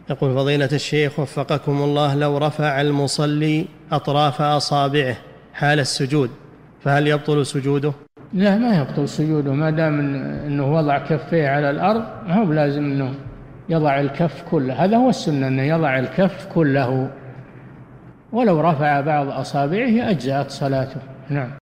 يقول فضيلة الشيخ وفقكم الله، لو رفع المصلي أطراف أصابعه حال السجود فهل يبطل سجوده؟ لا، ما يبطل سجوده ما دام أنه وضع كفيه على الأرض، ما هو لازم أنه يضع الكف كله، هذا هو السنة أنه يضع الكف كله، ولو رفع بعض أصابعه أجزأت صلاته. نعم.